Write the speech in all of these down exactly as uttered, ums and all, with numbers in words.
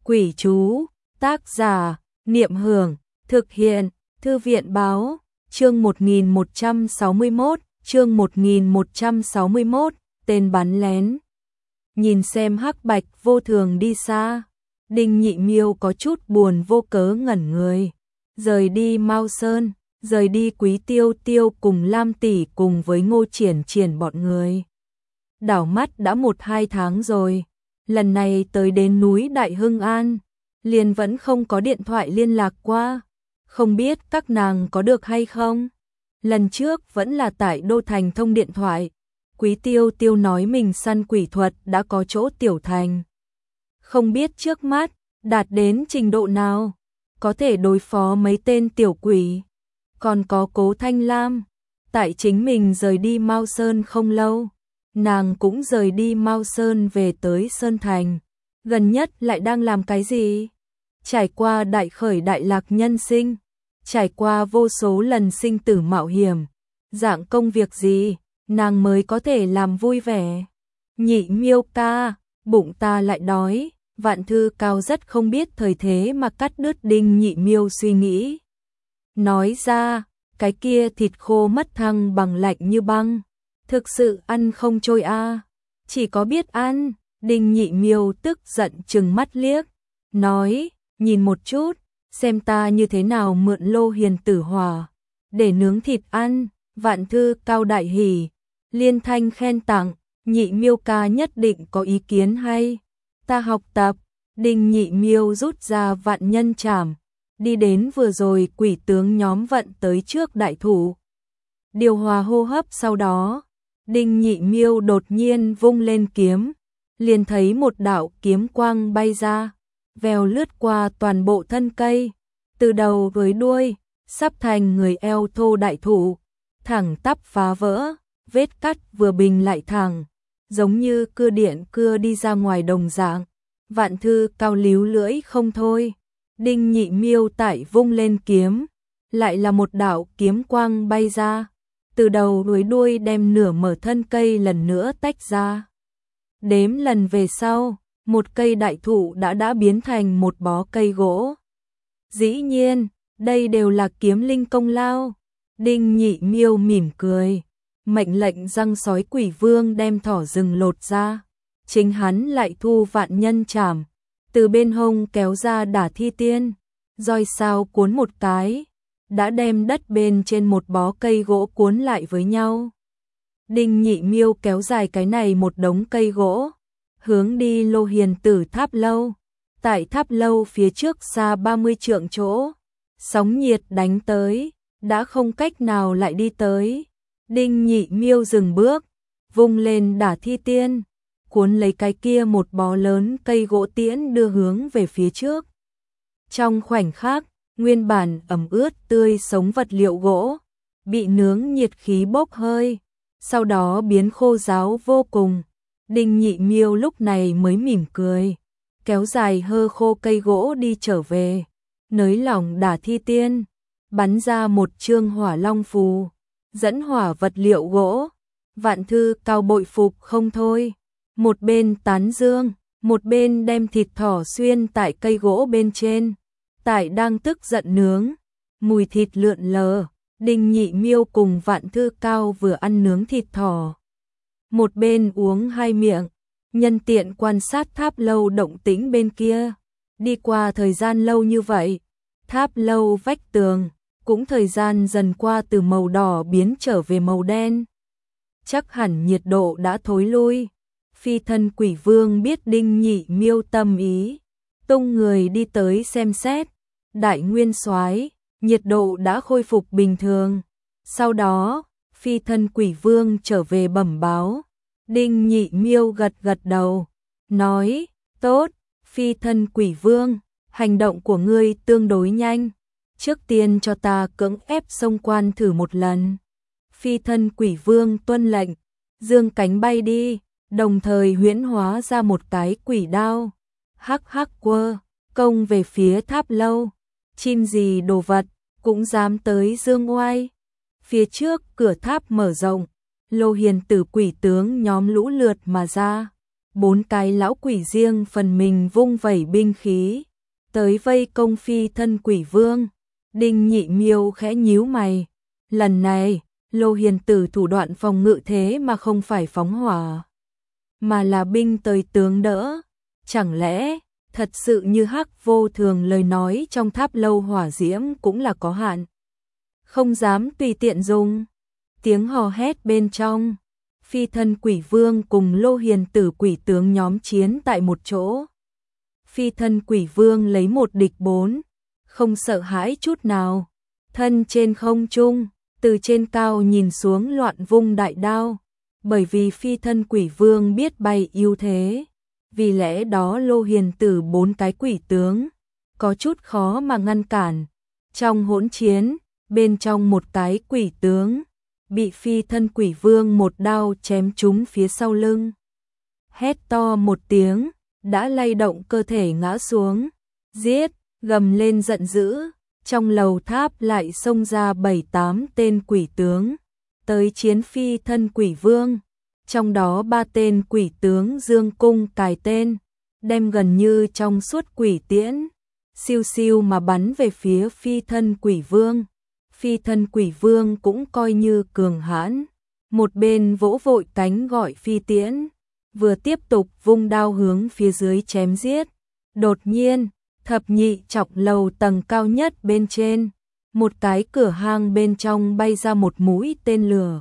Quỷ chú, tác giả, Niệm Hưởng, thực hiện, Thư viện báo, chương một nghìn một trăm sáu mươi mốt, chương một nghìn một trăm sáu mươi mốt, tên bắn lén. Nhìn xem Hắc Bạch Vô Thường đi xa, Đinh Nhị Miêu có chút buồn vô cớ ngẩn người. Rời đi Mao Sơn, rời đi Quý Tiêu Tiêu cùng Lam tỷ cùng với Ngô Triển Triển bọn người. Đảo mắt đã một hai tháng rồi, lần này tới đến núi Đại Hưng An, liền vẫn không có điện thoại liên lạc qua, không biết các nàng có được hay không. Lần trước vẫn là tại Đô Thành thông điện thoại, Quý Tiêu Tiêu nói mình săn quỷ thuật đã có chỗ tiểu thành. Không biết trước mắt, đạt đến trình độ nào, có thể đối phó mấy tên tiểu quỷ. Còn có Cố Thanh Lam, tại chính mình rời đi Mao Sơn không lâu, nàng cũng rời đi Mao Sơn về tới Sơn Thành. Gần nhất lại đang làm cái gì? Trải qua đại khởi đại lạc nhân sinh, trải qua vô số lần sinh tử mạo hiểm, dạng công việc gì, nàng mới có thể làm vui vẻ. Nhị Miêu ca, bụng ta lại đói. Vạn Thư Cao rất không biết thời thế mà cắt đứt Đinh Nhị Miêu suy nghĩ. Nói ra, cái kia thịt khô mất thăng bằng lạnh như băng, thực sự ăn không trôi a. À. Chỉ có biết ăn. Đinh Nhị Miêu tức giận trừng mắt liếc, nói, nhìn một chút, xem ta như thế nào mượn Lô Hiền tử hỏa để nướng thịt ăn. Vạn Thư Cao đại hỉ, liên thanh khen tặng, Nhị Miêu ca nhất định có ý kiến hay. Ta học tập. Đinh Nhị Miêu rút ra vạn nhân trảm, đi đến vừa rồi quỷ tướng nhóm vận tới trước đại thủ. Điều hòa hô hấp sau đó, Đinh Nhị Miêu đột nhiên vung lên kiếm, liền thấy một đạo kiếm quang bay ra, vèo lướt qua toàn bộ thân cây, từ đầu với đuôi, sắp thành người eo thô đại thủ, thẳng tắp phá vỡ, vết cắt vừa bình lại thẳng, giống như cưa điện cưa đi ra ngoài đồng dạng. Vạn Thư Cao líu lưỡi không thôi. Đinh Nhị Miêu tại vung lên kiếm, lại là một đạo kiếm quang bay ra, từ đầu đuôi đuôi đem nửa mở thân cây lần nữa tách ra. Đếm lần về sau, một cây đại thụ đã đã biến thành một bó cây gỗ. Dĩ nhiên, đây đều là kiếm linh công lao. Đinh Nhị Miêu mỉm cười, mệnh lệnh răng sói quỷ vương đem thỏ rừng lột ra. Chính hắn lại thu vạn nhân trảm, từ bên hông kéo ra đả thi tiên, roi sao cuốn một cái, đã đem đất bên trên một bó cây gỗ cuốn lại với nhau. Đinh Nhị Miêu kéo dài cái này một đống cây gỗ, hướng đi Lô Hiền tử tháp lâu. Tại tháp lâu phía trước xa ba mươi trượng chỗ, sóng nhiệt đánh tới, đã không cách nào lại đi tới. Đinh Nhị Miêu dừng bước, vung lên đả thi tiên, cuốn lấy cái kia một bó lớn cây gỗ tiễn đưa hướng về phía trước. Trong khoảnh khắc, nguyên bản ẩm ướt tươi sống vật liệu gỗ, bị nướng nhiệt khí bốc hơi, sau đó biến khô ráo vô cùng. Đinh Nhị Miêu lúc này mới mỉm cười, kéo dài hơ khô cây gỗ đi trở về, nới lỏng đả thi tiên, bắn ra một chương hỏa long phù, dẫn hỏa vật liệu gỗ. Vạn Thư Cao bội phục không thôi. Một bên tán dương, một bên đem thịt thỏ xuyên tại cây gỗ bên trên, tại đang tức giận nướng, mùi thịt lượn lờ. Đinh Nhị Miêu cùng Vạn Thư Cao vừa ăn nướng thịt thỏ, một bên uống hai miệng, nhân tiện quan sát tháp lâu động tĩnh bên kia. Đi qua thời gian lâu như vậy, tháp lâu vách tường cũng thời gian dần qua từ màu đỏ biến trở về màu đen, chắc hẳn nhiệt độ đã thối lui. Phi thân quỷ vương biết Đinh Nhị Miêu tâm ý, tung người đi tới xem xét. Đại nguyên soái, nhiệt độ đã khôi phục bình thường. Sau đó, phi thân quỷ vương trở về bẩm báo. Đinh Nhị Miêu gật gật đầu, nói, tốt, phi thân quỷ vương, hành động của ngươi tương đối nhanh. Trước tiên cho ta cưỡng ép xông quan thử một lần. Phi thân quỷ vương tuân lệnh, dương cánh bay đi, đồng thời huyễn hóa ra một cái quỷ đao, hắc hắc quơ, công về phía tháp lâu. Chim gì đồ vật, cũng dám tới dương oai. Phía trước cửa tháp mở rộng, Lô Hiền tử quỷ tướng nhóm lũ lượt mà ra. bốn cái lão quỷ riêng phần mình vung vẩy binh khí, tới vây công phi thân quỷ vương. Đinh Nhị Miêu khẽ nhíu mày, lần này, Lô Hiền Tử thủ đoạn phòng ngự thế mà không phải phóng hỏa, mà là binh tới tướng đỡ. Chẳng lẽ, thật sự như Hắc Vô Thường lời nói trong tháp lâu hỏa diễm cũng là có hạn, không dám tùy tiện dùng. Tiếng hò hét bên trong, phi thân quỷ vương cùng Lô Hiền Tử quỷ tướng nhóm chiến tại một chỗ. Phi thân quỷ vương lấy một địch bốn, không sợ hãi chút nào, thân trên không trung, từ trên cao nhìn xuống loạn vung đại đao. Bởi vì phi thân quỷ vương biết bay ưu thế, vì lẽ đó Lô Hiền Tử bốn cái quỷ tướng có chút khó mà ngăn cản. Trong hỗn chiến, bên trong một cái quỷ tướng bị phi thân quỷ vương một đao chém trúng phía sau lưng. Hét to một tiếng, đã lay động cơ thể ngã xuống. Giết, gầm lên giận dữ, trong lầu tháp lại xông ra bảy tám tên quỷ tướng, tới chiến phi thân quỷ vương. Trong đó ba tên quỷ tướng dương cung cài tên, đem gần như trong suốt quỷ tiễn, siêu siêu mà bắn về phía phi thân quỷ vương. Phi thân quỷ vương cũng coi như cường hãn, một bên vỗ vội cánh gọi phi tiễn, vừa tiếp tục vung đao hướng phía dưới chém giết. Đột nhiên, thập nhị chọc lầu tầng cao nhất bên trên, một cái cửa hang bên trong bay ra một mũi tên lửa,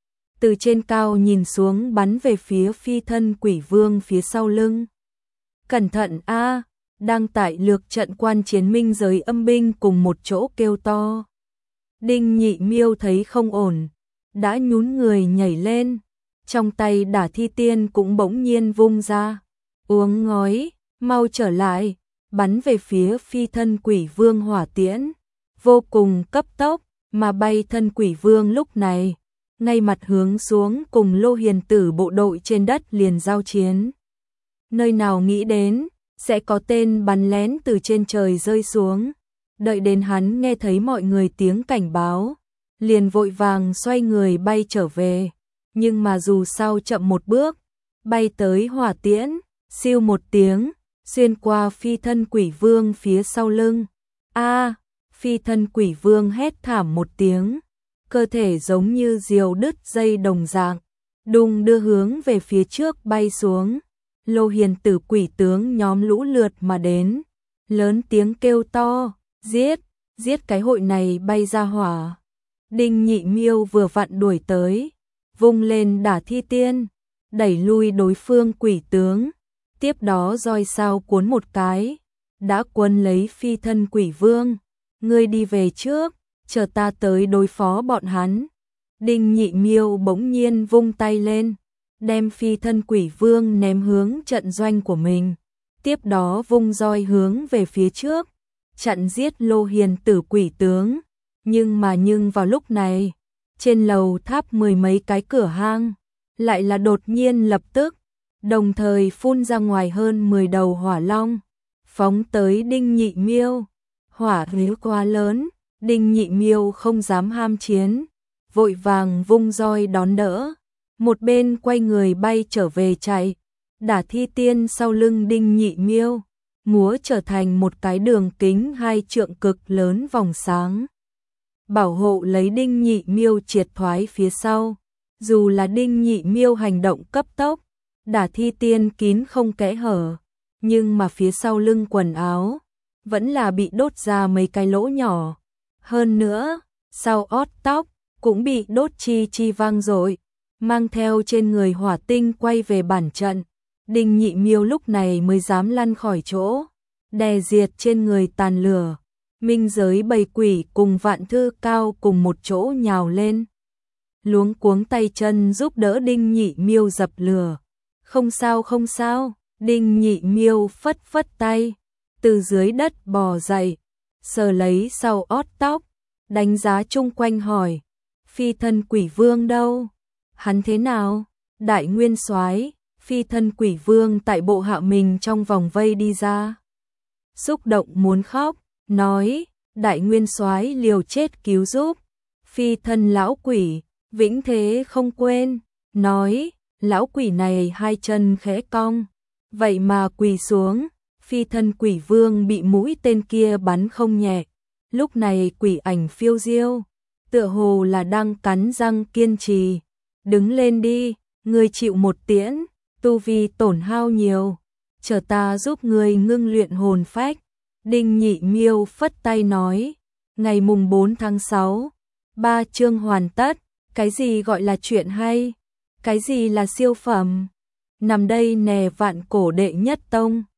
từ trên cao nhìn xuống bắn về phía phi thân quỷ vương phía sau lưng. Cẩn thận a! Đang tại lược trận quan chiến minh giới âm binh cùng một chỗ kêu to. Đinh Nhị Miêu thấy không ổn, đã nhún người nhảy lên, trong tay Đả Thi Tiên cũng bỗng nhiên vung ra. Uống ngói, mau trở lại, bắn về phía phi thân quỷ vương hỏa tiễn, vô cùng cấp tốc, mà bay thân quỷ vương lúc này, ngay mặt hướng xuống cùng Lô Hiền Tử bộ đội trên đất liền giao chiến. Nơi nào nghĩ đến, sẽ có tên bắn lén từ trên trời rơi xuống. Đợi đến hắn nghe thấy mọi người tiếng cảnh báo, liền vội vàng xoay người bay trở về. Nhưng mà dù sao chậm một bước, bay tới hỏa tiễn, siêu một tiếng, xuyên qua phi thân quỷ vương phía sau lưng. A! Phi thân quỷ vương hét thảm một tiếng, cơ thể giống như diều đứt dây đồng dạng, đùng đưa hướng về phía trước bay xuống. Lô Hiền Tử quỷ tướng nhóm lũ lượt mà đến, lớn tiếng kêu to, giết, giết cái hội này bay ra hỏa. Đinh Nhị Miêu vừa vặn đuổi tới, vung lên Đả Thi Tiên, đẩy lui đối phương quỷ tướng, tiếp đó roi sao cuốn một cái, đã quấn lấy phi thân quỷ vương. Ngươi đi về trước, chờ ta tới đối phó bọn hắn. Đinh Nhị Miêu bỗng nhiên vung tay lên, đem phi thân quỷ vương ném hướng trận doanh của mình, tiếp đó vung roi hướng về phía trước, chặn giết Lô Hiền Tử quỷ tướng. Nhưng mà nhưng vào lúc này, trên lầu tháp mười mấy cái cửa hang, lại là đột nhiên lập tức, đồng thời phun ra ngoài hơn mười đầu hỏa long, phóng tới Đinh Nhị Miêu. Hỏa riếu quá lớn, Đinh Nhị Miêu không dám ham chiến, vội vàng vung roi đón đỡ, một bên quay người bay trở về chạy. Đả Thi Tiên sau lưng Đinh Nhị Miêu, múa trở thành một cái đường kính hai trượng cực lớn vòng sáng, bảo hộ lấy Đinh Nhị Miêu triệt thoái phía sau. Dù là Đinh Nhị Miêu hành động cấp tốc, Đả Thi Tiên kín không kẽ hở, nhưng mà phía sau lưng quần áo vẫn là bị đốt ra mấy cái lỗ nhỏ. Hơn nữa, sau ót tóc cũng bị đốt chi chi vang dội, mang theo trên người hỏa tinh quay về bản trận. Đinh Nhị Miêu lúc này mới dám lăn khỏi chỗ, đè diệt trên người tàn lửa. Minh giới bầy quỷ cùng Vạn Thư Cao cùng một chỗ nhào lên, luống cuống tay chân giúp đỡ Đinh Nhị Miêu dập lửa. Không sao không sao, Đinh Nhị Miêu phất phất tay, từ dưới đất bò dậy, sờ lấy sau ót tóc, đánh giá chung quanh hỏi, phi thân quỷ vương đâu? Hắn thế nào? Đại nguyên soái. Phi thân quỷ vương tại bộ hạ mình trong vòng vây đi ra, xúc động muốn khóc, nói, đại nguyên soái liều chết cứu giúp. Phi thân lão quỷ, vĩnh thế không quên, nói, Lão quỷ này hai chân khẽ cong, vậy mà quỳ xuống, phi thân quỷ vương bị mũi tên kia bắn không nhẹ. Lúc này quỷ ảnh phiêu diêu, tựa hồ là đang cắn răng kiên trì. Đứng lên đi, ngươi chịu một tiễn, tu vi tổn hao nhiều, chờ ta giúp ngươi ngưng luyện hồn phách. Đinh Nhị Miêu phất tay nói, ngày mùng bốn tháng sáu, ba chương hoàn tất, cái gì gọi là chuyện hay, cái gì là siêu phẩm, nằm đây nè vạn cổ đệ nhất tông.